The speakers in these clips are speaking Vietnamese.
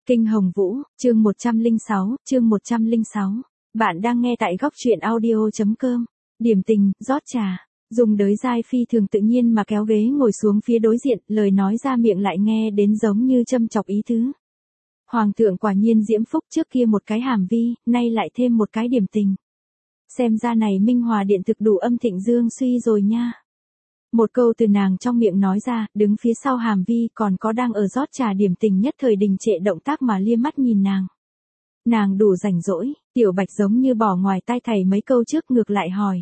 Kinh Hồng Vũ, chương 106. Bạn đang nghe tại góc truyện audio.com. Điểm tình, rót trà. Dùng đới dai phi thường tự nhiên mà kéo ghế ngồi xuống phía đối diện, lời nói ra miệng lại nghe đến giống như châm chọc ý tứ. Hoàng thượng quả nhiên diễm phúc, trước kia một cái hàm vi, nay lại thêm một cái điểm tình. Xem ra này Minh Hòa điện thực đủ âm thịnh dương suy rồi nha. Một câu từ nàng trong miệng nói ra, đứng phía sau hàm vi còn có đang ở rót trà điểm tình nhất thời đình trệ động tác mà liếc mắt nhìn nàng. Nàng đủ rảnh rỗi, Tiểu Bạch giống như bỏ ngoài tai thầy mấy câu trước ngược lại hỏi.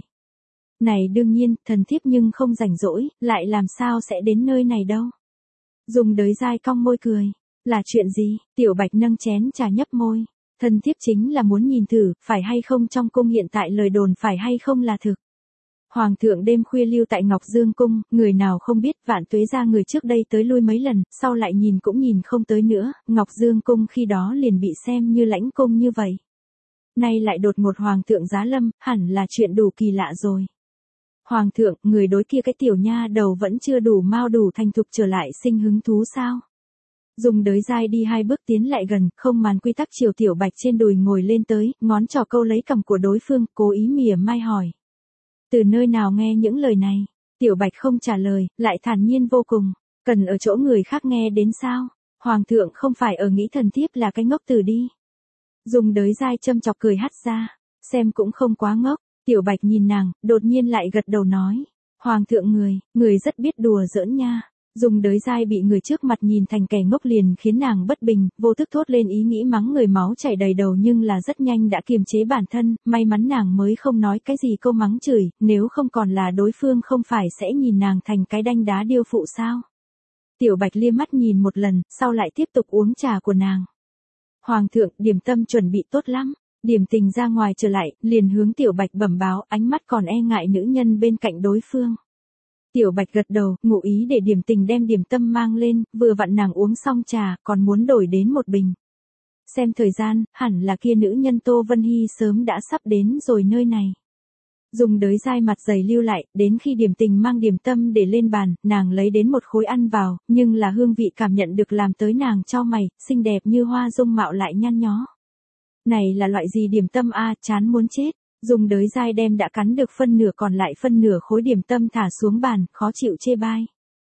Này đương nhiên, thần thiếp nhưng không rảnh rỗi, lại làm sao sẽ đến nơi này đâu. Dùng đới dai cong môi cười. Là chuyện gì? Tiểu Bạch nâng chén trà nhấp môi. Thần thiếp chính là muốn nhìn thử, phải hay không trong cung hiện tại lời đồn phải hay không là thực. Hoàng thượng đêm khuya lưu tại Ngọc Dương cung, người nào không biết Vạn Tuế gia người trước đây tới lui mấy lần, sau lại nhìn cũng nhìn không tới nữa, Ngọc Dương cung khi đó liền bị xem như lãnh cung như vậy. Nay lại đột ngột hoàng thượng giá lâm, hẳn là chuyện đủ kỳ lạ rồi. Hoàng thượng, người đối kia cái tiểu nha đầu vẫn chưa đủ mau đủ thành thục trở lại sinh hứng thú sao? Dùng đới dai đi hai bước tiến lại gần, không màn quy tắc chiều Tiểu Bạch trên đùi ngồi lên tới, ngón trỏ câu lấy cằm của đối phương, cố ý mỉa mai hỏi. Từ nơi nào nghe những lời này? Tiểu Bạch không trả lời, lại thản nhiên vô cùng. Cần ở chỗ người khác nghe đến sao? Hoàng thượng không phải ở nghĩ thần thiếp là cái ngốc tử đi. Dùng đới dai châm chọc cười hắt ra. Xem cũng không quá ngốc. Tiểu Bạch nhìn nàng, đột nhiên lại gật đầu nói. Hoàng thượng người rất biết đùa giỡn nha. Dùng đới dai bị người trước mặt nhìn thành kẻ ngốc liền khiến nàng bất bình, vô thức thốt lên ý nghĩ mắng người máu chảy đầy đầu nhưng là rất nhanh đã kiềm chế bản thân, may mắn nàng mới không nói cái gì câu mắng chửi, nếu không còn là đối phương không phải sẽ nhìn nàng thành cái đanh đá điêu phụ sao. Tiểu Bạch liếc mắt nhìn một lần, sau lại tiếp tục uống trà của nàng. Hoàng thượng, điểm tâm chuẩn bị tốt lắm. Điểm tình ra ngoài trở lại, liền hướng Tiểu Bạch bẩm báo, ánh mắt còn e ngại nữ nhân bên cạnh đối phương. Tiểu Bạch gật đầu, ngụ ý để điểm tình đem điểm tâm mang lên, vừa vặn nàng uống xong trà, còn muốn đổi đến một bình. Xem thời gian, hẳn là kia nữ nhân Tô Vân Hy sớm đã sắp đến rồi nơi này. Dùng đới dai mặt dày lưu lại, đến khi điểm tình mang điểm tâm để lên bàn, nàng lấy đến một khối ăn vào, nhưng là hương vị cảm nhận được làm tới nàng chau mày, xinh đẹp như hoa dung mạo lại nhăn nhó. Này là loại gì điểm tâm a, chán muốn chết. Dùng đới dai đem đã cắn được phân nửa còn lại phân nửa khối điểm tâm thả xuống bàn, khó chịu chê bai.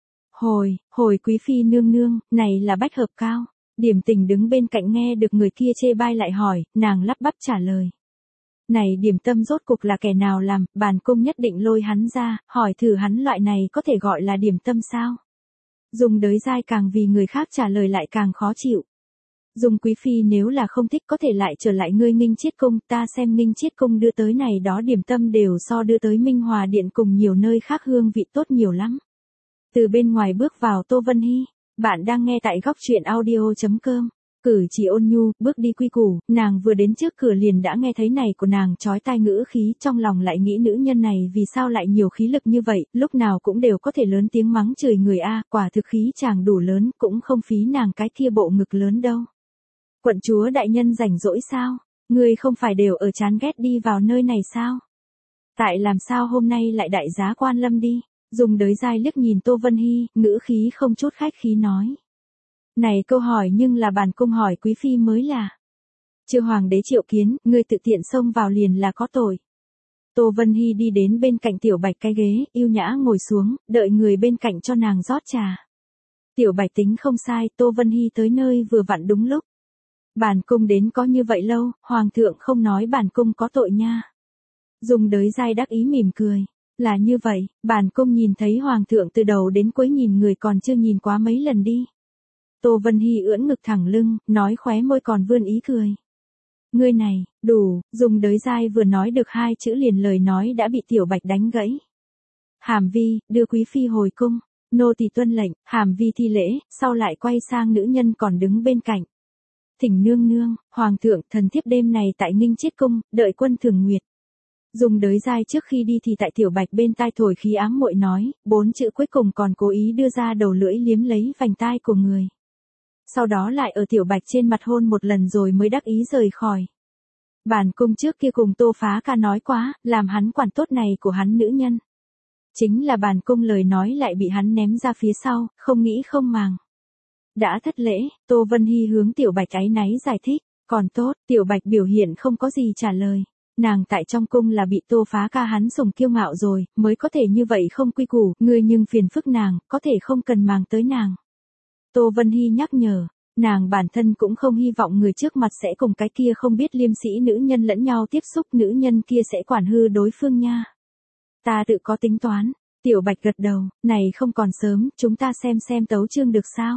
Hồi quý phi nương nương, này là bách hợp cao. Điểm tình đứng bên cạnh nghe được người kia chê bai lại hỏi, nàng lắp bắp trả lời. Này điểm tâm rốt cục là kẻ nào làm, bản cung nhất định lôi hắn ra, hỏi thử hắn loại này có thể gọi là điểm tâm sao? Dùng đới dai càng vì người khác trả lời lại càng khó chịu. Dùng quý phi nếu là không thích có thể lại trở lại ngươi Nghinh Chiết cung, ta xem Nghinh Chiết cung đưa tới này đó điểm tâm đều so đưa tới Minh Hòa điện cùng nhiều nơi khác hương vị tốt nhiều lắm. Từ bên ngoài bước vào Tô Vân Hy, bạn đang nghe tại góc truyện audio.com. Cử chỉ ôn nhu, bước đi quy củ, nàng vừa đến trước cửa liền đã nghe thấy này của nàng chói tai ngữ khí, trong lòng lại nghĩ nữ nhân này vì sao lại nhiều khí lực như vậy, lúc nào cũng đều có thể lớn tiếng mắng chửi người a, quả thực khí chàng đủ lớn, cũng không phí nàng cái kia bộ ngực lớn đâu. Quận chúa đại nhân rảnh rỗi sao? Người không phải đều ở chán ghét đi vào nơi này sao? Tại làm sao hôm nay lại đại giá quan lâm đi? Dùng đới dai liếc nhìn Tô Vân Hy, ngữ khí không chút khách khí nói. Này câu hỏi nhưng là bản cung hỏi quý phi mới là. Chưa hoàng đế triệu kiến, người tự tiện xông vào liền là có tội. Tô Vân Hy đi đến bên cạnh Tiểu Bạch cái ghế, yêu nhã ngồi xuống, đợi người bên cạnh cho nàng rót trà. Tiểu Bạch tính không sai, Tô Vân Hy tới nơi vừa vặn đúng lúc. Bản cung đến có như vậy lâu, hoàng thượng không nói bản cung có tội nha. Dùng đới dai đắc ý mỉm cười. Là như vậy, bản cung nhìn thấy hoàng thượng từ đầu đến cuối nhìn người còn chưa nhìn quá mấy lần đi. Tô Vân Hy ưỡn ngực thẳng lưng, nói khóe môi còn vươn ý cười. Ngươi này, đủ, dùng đới dai vừa nói được hai chữ liền lời nói đã bị Tiểu Bạch đánh gãy. Hàm vi, đưa quý phi hồi cung, nô tỳ tuân lệnh, hàm vi thi lễ, sau lại quay sang nữ nhân còn đứng bên cạnh. Thỉnh nương nương, hoàng thượng, thần thiếp đêm này tại Nghinh Chiết cung, đợi quân thường nguyệt. Dùng đới dai trước khi đi thì tại Tiểu Bạch bên tai thổi khí ám muội nói, 4 chữ cuối cùng còn cố ý đưa ra đầu lưỡi liếm lấy vành tai của người. Sau đó lại ở Tiểu Bạch trên mặt hôn một lần rồi mới đắc ý rời khỏi. Bản cung trước kia cùng Tô Phá Ca nói quá, làm hắn quản tốt này của hắn nữ nhân. Chính là bản cung lời nói lại bị hắn ném ra phía sau, không nghĩ không màng. Đã thất lễ, Tô Vân Hy hướng Tiểu Bạch áy náy giải thích, còn tốt, Tiểu Bạch biểu hiện không có gì trả lời. Nàng tại trong cung là bị Tô Phá Ca hắn sủng kiêu ngạo rồi, mới có thể như vậy không quy củ, ngươi nhưng phiền phức nàng, có thể không cần màng tới nàng. Tô Vân Hy nhắc nhở, nàng bản thân cũng không hy vọng người trước mặt sẽ cùng cái kia không biết liêm sĩ nữ nhân lẫn nhau tiếp xúc, nữ nhân kia sẽ quản hư đối phương nha. Ta tự có tính toán. Tiểu Bạch gật đầu, này không còn sớm, chúng ta xem tấu chương được sao?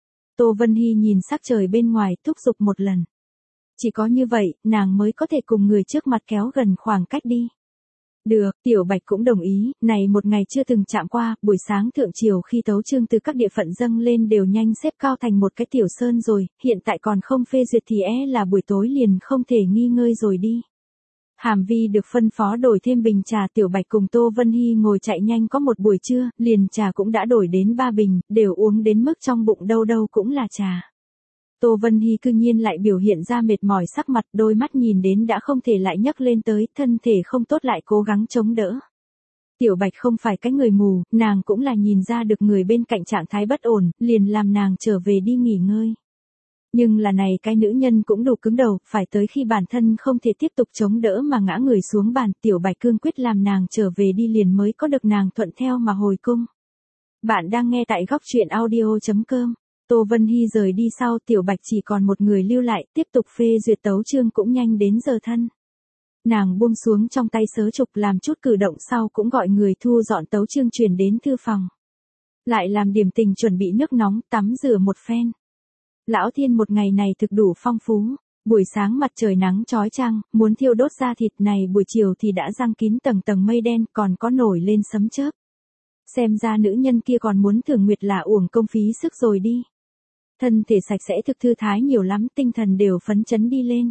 Tô Vân Hy nhìn sắc trời bên ngoài thúc giục một lần. Chỉ có như vậy, nàng mới có thể cùng người trước mặt kéo gần khoảng cách đi. Được, Tiểu Bạch cũng đồng ý, này một ngày chưa từng chạm qua, buổi sáng thượng chiều khi tấu chương từ các địa phận dâng lên đều nhanh xếp cao thành một cái tiểu sơn rồi, hiện tại còn không phê duyệt thì là buổi tối liền không thể nghi ngơi rồi đi. Hàm Vi được phân phó đổi thêm bình trà, Tiểu Bạch cùng Tô Vân Hy ngồi chạy nhanh có một buổi trưa, liền trà cũng đã đổi đến 3 bình, đều uống đến mức trong bụng đâu đâu cũng là trà. Tô Vân Hy cư nhiên lại biểu hiện ra mệt mỏi sắc mặt, đôi mắt nhìn đến đã không thể lại nhấc lên tới, thân thể không tốt lại cố gắng chống đỡ. Tiểu Bạch không phải cái người mù, nàng cũng là nhìn ra được người bên cạnh trạng thái bất ổn, liền làm nàng trở về đi nghỉ ngơi. Nhưng là này cái nữ nhân cũng đủ cứng đầu, phải tới khi bản thân không thể tiếp tục chống đỡ mà ngã người xuống bàn, Tiểu Bạch cương quyết làm nàng trở về đi liền mới có được nàng thuận theo mà hồi cung. Bạn đang nghe tại góc truyện audio.com. Tô Vân Hy rời đi sau, Tiểu Bạch chỉ còn một người lưu lại, tiếp tục phê duyệt tấu chương cũng nhanh đến giờ thân. Nàng buông xuống trong tay sớ trục làm chút cử động sau cũng gọi người thu dọn tấu chương truyền đến thư phòng. Lại làm điểm tình chuẩn bị nước nóng tắm rửa một phen. Lão Thiên một ngày này thực đủ phong phú, buổi sáng mặt trời nắng chói chang, muốn thiêu đốt da thịt này buổi chiều thì đã giăng kín tầng tầng mây đen còn có nổi lên sấm chớp. Xem ra nữ nhân kia còn muốn thưởng nguyệt là uổng công phí sức rồi đi. Thân thể sạch sẽ thực thư thái nhiều lắm, tinh thần đều phấn chấn đi lên.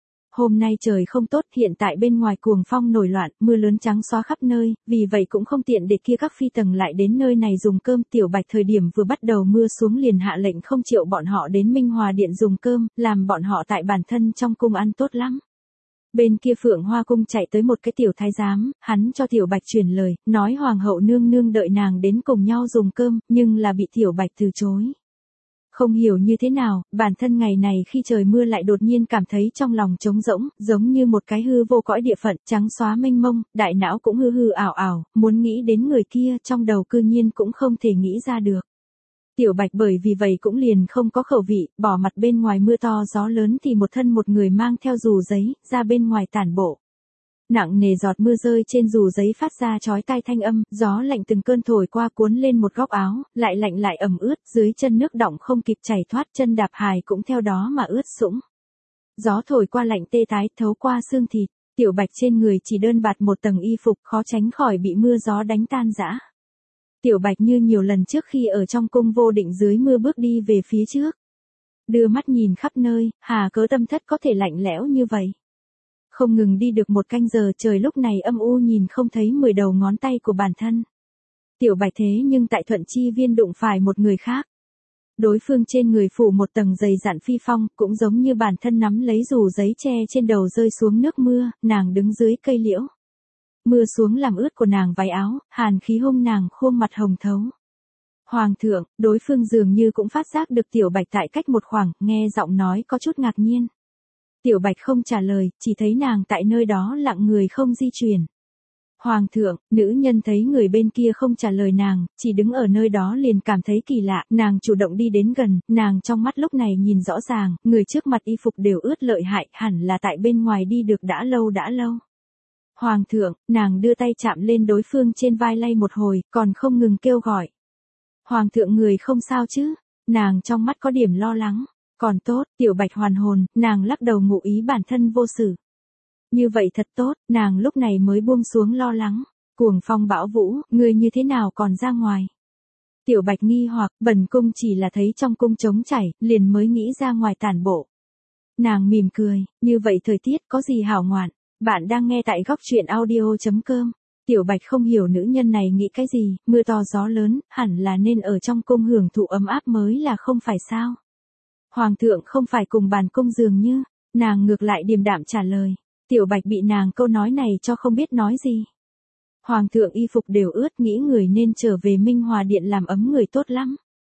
Hôm nay trời không tốt, hiện tại bên ngoài cuồng phong nổi loạn, mưa lớn trắng xóa khắp nơi, vì vậy cũng không tiện để kia các phi tầng lại đến nơi này dùng cơm. Tiểu Bạch thời điểm vừa bắt đầu mưa xuống liền hạ lệnh không chịu bọn họ đến Minh Hòa Điện dùng cơm, làm bọn họ tại bản thân trong cung ăn tốt lắm. Bên kia Phượng Hoa cung chạy tới một cái tiểu thái giám, hắn cho Tiểu Bạch truyền lời, nói hoàng hậu nương nương đợi nàng đến cùng nhau dùng cơm, nhưng là bị Tiểu Bạch từ chối. Không hiểu như thế nào, bản thân ngày này khi trời mưa lại đột nhiên cảm thấy trong lòng trống rỗng, giống như một cái hư vô cõi địa phận, trắng xóa mênh mông, đại não cũng hư hư ảo ảo, muốn nghĩ đến người kia trong đầu cư nhiên cũng không thể nghĩ ra được. Tiểu Bạch bởi vì vậy cũng liền không có khẩu vị, bỏ mặt bên ngoài mưa to gió lớn thì một thân một người mang theo dù giấy, ra bên ngoài tản bộ. Nặng nề giọt mưa rơi trên dù giấy phát ra chói tai thanh âm, gió lạnh từng cơn thổi qua cuốn lên một góc áo, lại lạnh lại ẩm ướt, dưới chân nước đọng không kịp chảy thoát, chân đạp hài cũng theo đó mà ướt sũng. Gió thổi qua lạnh tê tái, thấu qua xương thịt, Tiểu Bạch trên người chỉ đơn bạt một tầng y phục, khó tránh khỏi bị mưa gió đánh tan rã. Tiểu Bạch như nhiều lần trước khi ở trong cung vô định dưới mưa bước đi về phía trước. Đưa mắt nhìn khắp nơi, hà cớ tâm thất có thể lạnh lẽo như vậy. Không ngừng đi được một canh giờ, trời lúc này âm u nhìn không thấy 10 đầu ngón tay của bản thân. Tiểu Bạch thế nhưng tại Thuận Chi Viên đụng phải một người khác. Đối phương trên người phủ một tầng dày dặn phi phong, cũng giống như bản thân nắm lấy dù giấy che trên đầu rơi xuống nước mưa, nàng đứng dưới cây liễu. Mưa xuống làm ướt của nàng váy áo, hàn khí hung nàng khuôn mặt hồng thấu. Hoàng thượng, đối phương dường như cũng phát giác được Tiểu Bạch tại cách một khoảng, nghe giọng nói có chút ngạc nhiên. Tiểu Bạch không trả lời, chỉ thấy nàng tại nơi đó lặng người không di chuyển. Hoàng thượng, nữ nhân thấy người bên kia không trả lời nàng, chỉ đứng ở nơi đó liền cảm thấy kỳ lạ, nàng chủ động đi đến gần, nàng trong mắt lúc này nhìn rõ ràng, người trước mặt y phục đều ướt lợi hại, hẳn là tại bên ngoài đi được đã lâu. Hoàng thượng, nàng đưa tay chạm lên đối phương trên vai lay một hồi, còn không ngừng kêu gọi. Hoàng thượng người không sao chứ, nàng trong mắt có điểm lo lắng. Còn tốt, Tiểu Bạch hoàn hồn, nàng lắc đầu ngụ ý bản thân vô sự. Như vậy thật tốt, nàng lúc này mới buông xuống lo lắng. Cuồng phong bão vũ, người như thế nào còn ra ngoài? Tiểu Bạch nghi hoặc, bần cung chỉ là thấy trong cung trống chảy, liền mới nghĩ ra ngoài tản bộ. Nàng mỉm cười, như vậy thời tiết có gì hảo ngoạn. Bạn đang nghe tại góc truyện audio.com. Tiểu Bạch không hiểu nữ nhân này nghĩ cái gì, mưa to gió lớn, hẳn là nên ở trong cung hưởng thụ ấm áp mới là không phải sao? Hoàng thượng không phải cùng bàn cung dường như, nàng ngược lại điềm đạm trả lời. Tiểu Bạch bị nàng câu nói này cho không biết nói gì. Hoàng thượng y phục đều ướt, nghĩ người nên trở về Minh Hòa Điện làm ấm người tốt lắm.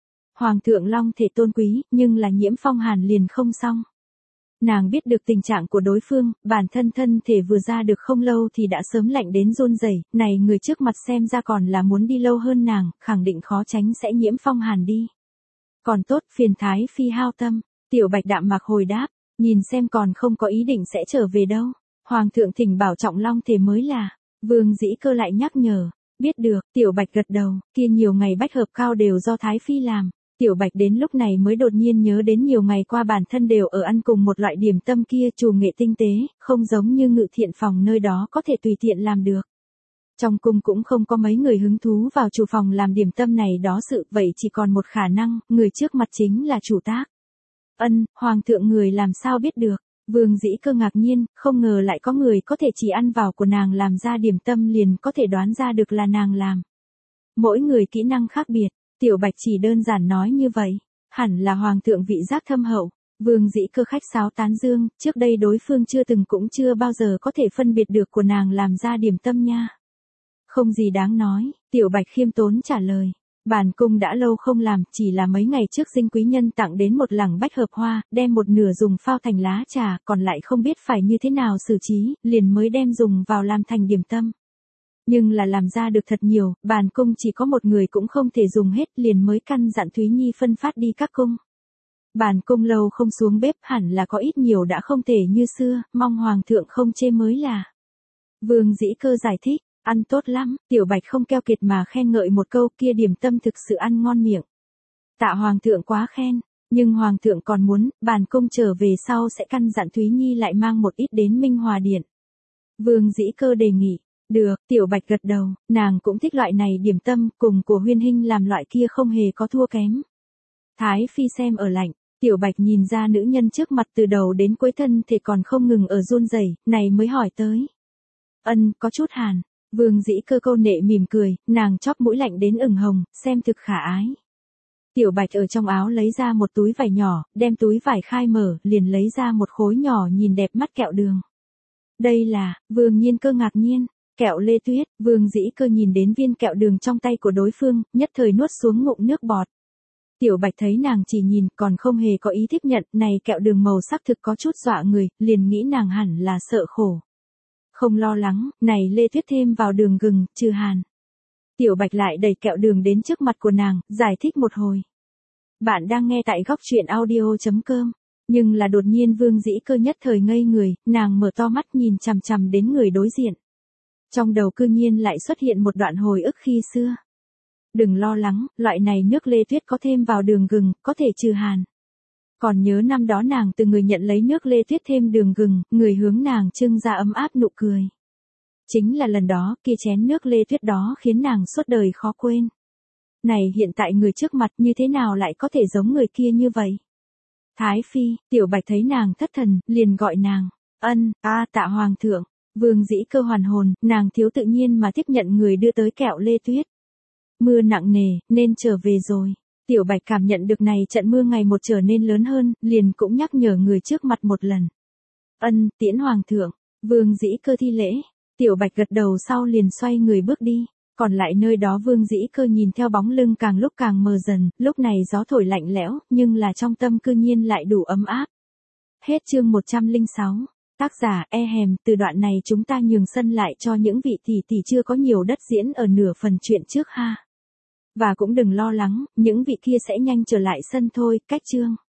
Hoàng thượng long thể tôn quý, nhưng là Nhiễm Phong Hàn liền không xong. Nàng biết được tình trạng của đối phương, bản thân thân thể vừa ra được không lâu thì đã sớm lạnh đến run rẩy, này người trước mặt xem ra còn là muốn đi lâu hơn nàng, khẳng định khó tránh sẽ Nhiễm Phong Hàn đi. Còn tốt, phiền Thái Phi hao tâm, Tiểu Bạch đạm mạc hồi đáp, nhìn xem còn không có ý định sẽ trở về đâu. Hoàng thượng thỉnh bảo trọng long thể mới là, Vương Dĩ Cơ lại nhắc nhở, biết được, Tiểu Bạch gật đầu, kia nhiều ngày bách hợp cao đều do Thái Phi làm. Tiểu Bạch đến lúc này mới đột nhiên nhớ đến nhiều ngày qua bản thân đều ở ăn cùng một loại điểm tâm kia trù nghệ tinh tế, không giống như Ngự Thiện phòng nơi đó có thể tùy tiện làm được. Trong cung cũng không có mấy người hứng thú vào chủ phòng làm điểm tâm này đó sự, vậy chỉ còn một khả năng, người trước mặt chính là chủ tác. Hoàng thượng người làm sao biết được? Vương Dĩ Cơ ngạc nhiên, không ngờ lại có người có thể chỉ ăn vào của nàng làm ra điểm tâm liền có thể đoán ra được là nàng làm. Mỗi người kỹ năng khác biệt. Tiểu Bạch chỉ đơn giản nói như vậy, hẳn là hoàng thượng vị giác thâm hậu. Vương Dĩ Cơ khách sáo tán dương, trước đây đối phương cũng chưa bao giờ có thể phân biệt được của nàng làm ra điểm tâm nha. Không gì đáng nói, Tiểu Bạch khiêm tốn trả lời. Bản cung đã lâu không làm, chỉ là mấy ngày trước Dinh quý nhân tặng đến một lẳng bách hợp hoa, đem một nửa dùng phao thành lá trà, còn lại không biết phải như thế nào xử trí, liền mới đem dùng vào làm thành điểm tâm. Nhưng là làm ra được thật nhiều, bản cung chỉ có một người cũng không thể dùng hết, liền mới căn dặn Thúy Nhi phân phát đi các cung. Bản cung lâu không xuống bếp, hẳn là có ít nhiều đã không thể như xưa, mong hoàng thượng không chê mới là. Vương Dĩ Cơ giải thích, ăn tốt lắm, Tiểu Bạch không keo kiệt mà khen ngợi một câu, kia điểm tâm thực sự ăn ngon miệng. Tạ hoàng thượng quá khen, nhưng hoàng thượng còn muốn, bản cung trở về sau sẽ căn dặn Thúy Nhi lại mang một ít đến Minh Hòa Điện. Vương Dĩ Cơ đề nghị. Được, Tiểu Bạch gật đầu, nàng cũng thích loại này điểm tâm, cùng của Huyên Hinh làm loại kia không hề có thua kém. Thái Phi xem ở lạnh, Tiểu Bạch nhìn ra nữ nhân trước mặt từ đầu đến cuối thân thì còn không ngừng ở run rẩy, này mới hỏi tới. Có chút hàn. Vương Dĩ Cơ câu nệ mỉm cười, nàng chóp mũi lạnh đến ửng hồng, xem thực khả ái. Tiểu Bạch ở trong áo lấy ra một túi vải nhỏ, đem túi vải khai mở, liền lấy ra một khối nhỏ nhìn đẹp mắt kẹo đường. Đây là, Vương Nhiên Cơ ngạc nhiên. Kẹo Lê Tuyết. Vương Dĩ Cơ nhìn đến viên kẹo đường trong tay của đối phương, nhất thời nuốt xuống ngụm nước bọt. Tiểu Bạch thấy nàng chỉ nhìn còn không hề có ý tiếp nhận, này kẹo đường màu sắc thực có chút dọa người, liền nghĩ nàng hẳn là sợ khổ. Không lo lắng, này Lê Tuyết thêm vào đường gừng, trừ hàn. Tiểu Bạch lại đẩy kẹo đường đến trước mặt của nàng, giải thích một hồi. Bạn đang nghe tại góc truyện audio.com. Nhưng là đột nhiên Vương Dĩ Cơ nhất thời ngây người, nàng mở to mắt nhìn chằm chằm đến người đối diện. Trong đầu cư nhiên lại xuất hiện một đoạn hồi ức khi xưa. Đừng lo lắng, loại này nước Lê Tuyết có thêm vào đường gừng, có thể trừ hàn. Còn nhớ năm đó nàng từ người nhận lấy nước Lê Tuyết thêm đường gừng, người hướng nàng trưng ra ấm áp nụ cười. Chính là lần đó, kia chén nước Lê Tuyết đó khiến nàng suốt đời khó quên. Này hiện tại người trước mặt như thế nào lại có thể giống người kia như vậy? Thái Phi, Tiểu Bạch thấy nàng thất thần, liền gọi nàng. Tạ hoàng thượng. Vương Dĩ Cơ hoàn hồn, nàng thiếu tự nhiên mà tiếp nhận người đưa tới kẹo Lê Tuyết. Mưa nặng nề, nên trở về rồi. Tiểu Bạch cảm nhận được này trận mưa ngày một trở nên lớn hơn, liền cũng nhắc nhở người trước mặt một lần. Tiễn hoàng thượng. Vương Dĩ Cơ thi lễ. Tiểu Bạch gật đầu sau liền xoay người bước đi. Còn lại nơi đó Vương Dĩ Cơ nhìn theo bóng lưng càng lúc càng mờ dần, lúc này gió thổi lạnh lẽo, nhưng là trong tâm cư nhiên lại đủ ấm áp. Hết chương 106. Tác giả Hèm, từ đoạn này chúng ta nhường sân lại cho những vị tỷ chưa có nhiều đất diễn ở nửa phần chuyện trước ha. Và cũng đừng lo lắng, những vị kia sẽ nhanh trở lại sân thôi, cách chương.